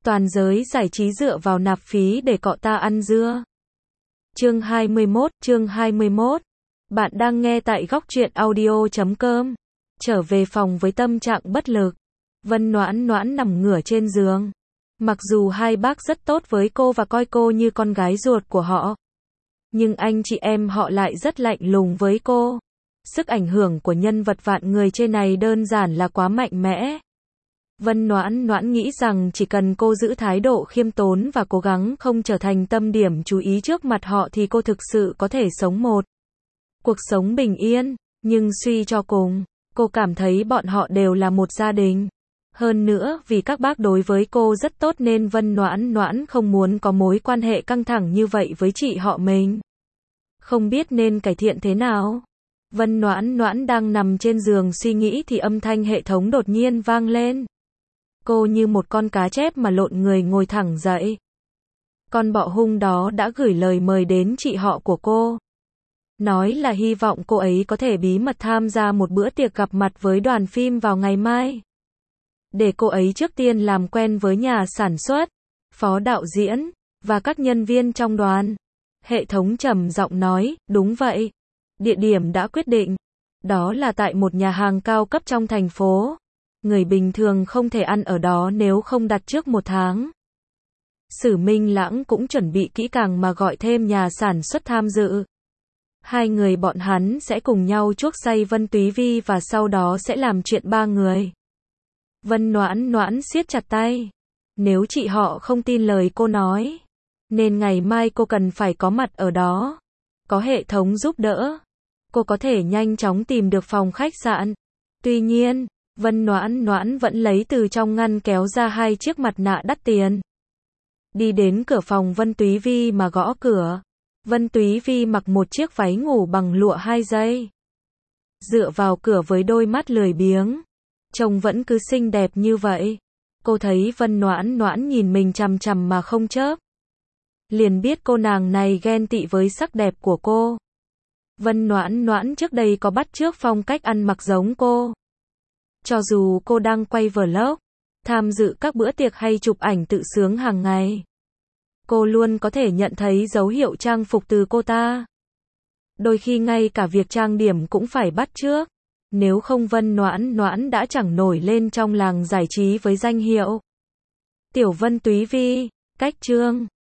Toàn giới giải trí dựa vào nạp phí để cọ ta ăn dưa. Chương 21. Bạn đang nghe tại góc truyện audio.com. Trở về phòng với tâm trạng bất lực. Vân Noãn Noãn nằm ngửa trên giường. Mặc dù hai bác rất tốt với cô và coi cô như con gái ruột của họ, nhưng anh chị em họ lại rất lạnh lùng với cô. Sức ảnh hưởng của nhân vật vạn người trên này đơn giản là quá mạnh mẽ. Vân Noãn Noãn nghĩ rằng chỉ cần cô giữ thái độ khiêm tốn và cố gắng không trở thành tâm điểm chú ý trước mặt họ thì cô thực sự có thể sống một cuộc sống bình yên. Nhưng suy cho cùng, cô cảm thấy bọn họ đều là một gia đình. Hơn nữa, vì các bác đối với cô rất tốt nên Vân Noãn Noãn không muốn có mối quan hệ căng thẳng như vậy với chị họ mình. Không biết nên cải thiện thế nào. Vân Noãn Noãn đang nằm trên giường suy nghĩ thì âm thanh hệ thống đột nhiên vang lên. Cô như một con cá chép mà lộn người ngồi thẳng dậy. Con bọ hung đó đã gửi lời mời đến chị họ của cô. Nói là hy vọng cô ấy có thể bí mật tham gia một bữa tiệc gặp mặt với đoàn phim vào ngày mai. Để cô ấy trước tiên làm quen với nhà sản xuất, phó đạo diễn, và các nhân viên trong đoàn. Hệ thống trầm giọng nói, đúng vậy. Địa điểm đã quyết định. Đó là tại một nhà hàng cao cấp trong thành phố. Người bình thường không thể ăn ở đó nếu không đặt trước 1 tháng. Sử Minh Lãng cũng chuẩn bị kỹ càng mà gọi thêm nhà sản xuất tham dự. Hai người bọn hắn sẽ cùng nhau chuốc say Vân Túy Vi và sau đó sẽ làm chuyện 3 người. Vân Noãn Noãn siết chặt tay. Nếu chị họ không tin lời cô nói, nên ngày mai cô cần phải có mặt ở đó. Có hệ thống giúp đỡ, cô có thể nhanh chóng tìm được phòng khách sạn. Tuy nhiên, Vân Noãn Noãn vẫn lấy từ trong ngăn kéo ra 2 chiếc mặt nạ đắt tiền. Đi đến cửa phòng Vân Túy Vi mà gõ cửa. Vân Túy Vi mặc một chiếc váy ngủ bằng lụa 2 dây. Dựa vào cửa với đôi mắt lười biếng. Trông vẫn cứ xinh đẹp như vậy. Cô thấy Vân Noãn Noãn nhìn mình chằm chằm mà không chớp. Liền biết cô nàng này ghen tị với sắc đẹp của cô. Vân Noãn Noãn trước đây có bắt chước phong cách ăn mặc giống cô. Cho dù cô đang quay vlog, tham dự các bữa tiệc hay chụp ảnh tự sướng hàng ngày, cô luôn có thể nhận thấy dấu hiệu trang phục từ cô ta. Đôi khi ngay cả việc trang điểm cũng phải bắt chước. Nếu không Vân Noãn Noãn đã chẳng nổi lên trong làng giải trí với danh hiệu Tiểu Vân Túy Vi. Cách chương